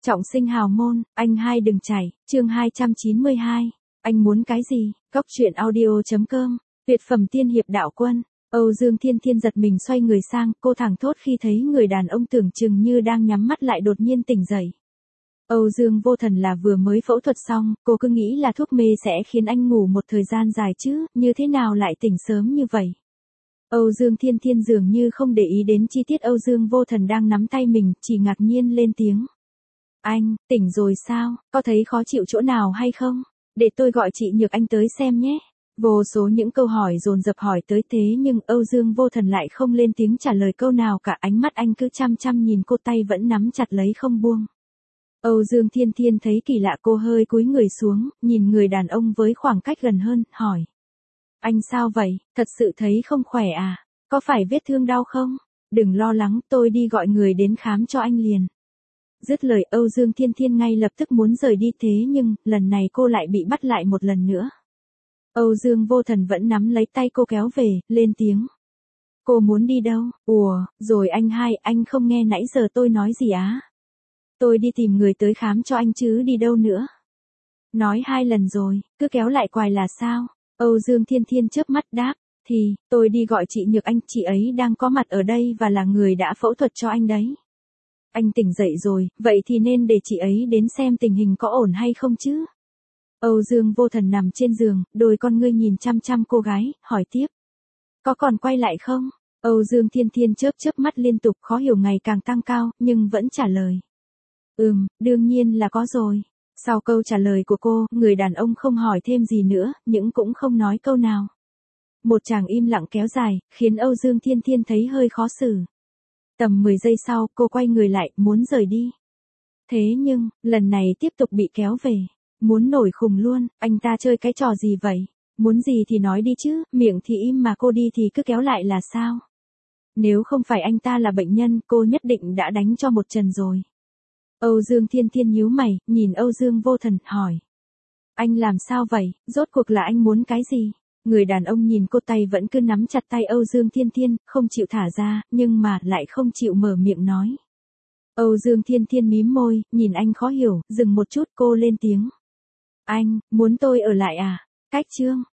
Trọng sinh hào môn, anh hai đừng chảy, chương 292. Anh muốn cái gì? Cóc truyện audio.com. Tuyệt phẩm tiên hiệp đạo quân. Âu Dương Thiên Thiên giật mình xoay người sang, cô thẳng thốt khi thấy người đàn ông tưởng chừng như đang nhắm mắt lại đột nhiên tỉnh dậy. Âu Dương Vô Thần là vừa mới phẫu thuật xong, cô cứ nghĩ là thuốc mê sẽ khiến anh ngủ một thời gian dài chứ, như thế nào lại tỉnh sớm như vậy? Âu Dương Thiên Thiên dường như không để ý đến chi tiết Âu Dương Vô Thần đang nắm tay mình, chỉ ngạc nhiên lên tiếng. Anh, tỉnh rồi sao, có thấy khó chịu chỗ nào hay không? Để tôi gọi chị Nhược Anh tới xem nhé. Vô số những câu hỏi dồn dập hỏi tới thế nhưng Âu Dương Vô Thần lại không lên tiếng trả lời câu nào cả, ánh mắt anh cứ chăm chăm nhìn cô, tay vẫn nắm chặt lấy không buông. Âu Dương Thiên Thiên thấy kỳ lạ, cô hơi cúi người xuống, nhìn người đàn ông với khoảng cách gần hơn, hỏi. Anh sao vậy, thật sự thấy không khỏe à? Có phải vết thương đau không? Đừng lo lắng, tôi đi gọi người đến khám cho anh liền. Dứt lời Âu Dương Thiên Thiên ngay lập tức muốn rời đi, thế nhưng, lần này cô lại bị bắt lại một lần nữa. Âu Dương Vô Thần vẫn nắm lấy tay cô kéo về, lên tiếng. Cô muốn đi đâu? Ủa, rồi anh hai, anh không nghe nãy giờ tôi nói gì á? Tôi đi tìm người tới khám cho anh chứ đi đâu nữa? Nói 2 lần rồi, cứ kéo lại quài là sao? Âu Dương Thiên Thiên chớp mắt đáp, thì, tôi đi gọi chị Nhược Anh, chị ấy đang có mặt ở đây và là người đã phẫu thuật cho anh đấy. Anh tỉnh dậy rồi, vậy thì nên để chị ấy đến xem tình hình có ổn hay không chứ? Âu Dương Vô Thần nằm trên giường, đôi con ngươi nhìn chăm chăm cô gái, hỏi tiếp. Có còn quay lại không? Âu Dương Thiên Thiên chớp chớp mắt liên tục, khó hiểu ngày càng tăng cao, nhưng vẫn trả lời. Đương nhiên là có rồi. Sau câu trả lời của cô, người đàn ông không hỏi thêm gì nữa, nhưng cũng không nói câu nào. Một tràng im lặng kéo dài, khiến Âu Dương Thiên Thiên thấy hơi khó xử. Tầm 10 giây sau, cô quay người lại, muốn rời đi. Thế nhưng, lần này tiếp tục bị kéo về. Muốn nổi khùng luôn, anh ta chơi cái trò gì vậy? Muốn gì thì nói đi chứ, miệng thì im mà cô đi thì cứ kéo lại là sao? Nếu không phải anh ta là bệnh nhân, cô nhất định đã đánh cho một trận rồi. Âu Dương Thiên Thiên nhíu mày, nhìn Âu Dương Vô Thần, hỏi. Anh làm sao vậy, rốt cuộc là anh muốn cái gì? Người đàn ông nhìn cô, tay vẫn cứ nắm chặt tay Âu Dương Thiên Thiên, không chịu thả ra, nhưng mà lại không chịu mở miệng nói. Âu Dương Thiên Thiên mím môi, nhìn anh khó hiểu, dừng một chút cô lên tiếng. Anh, muốn tôi ở lại à? Cách chương.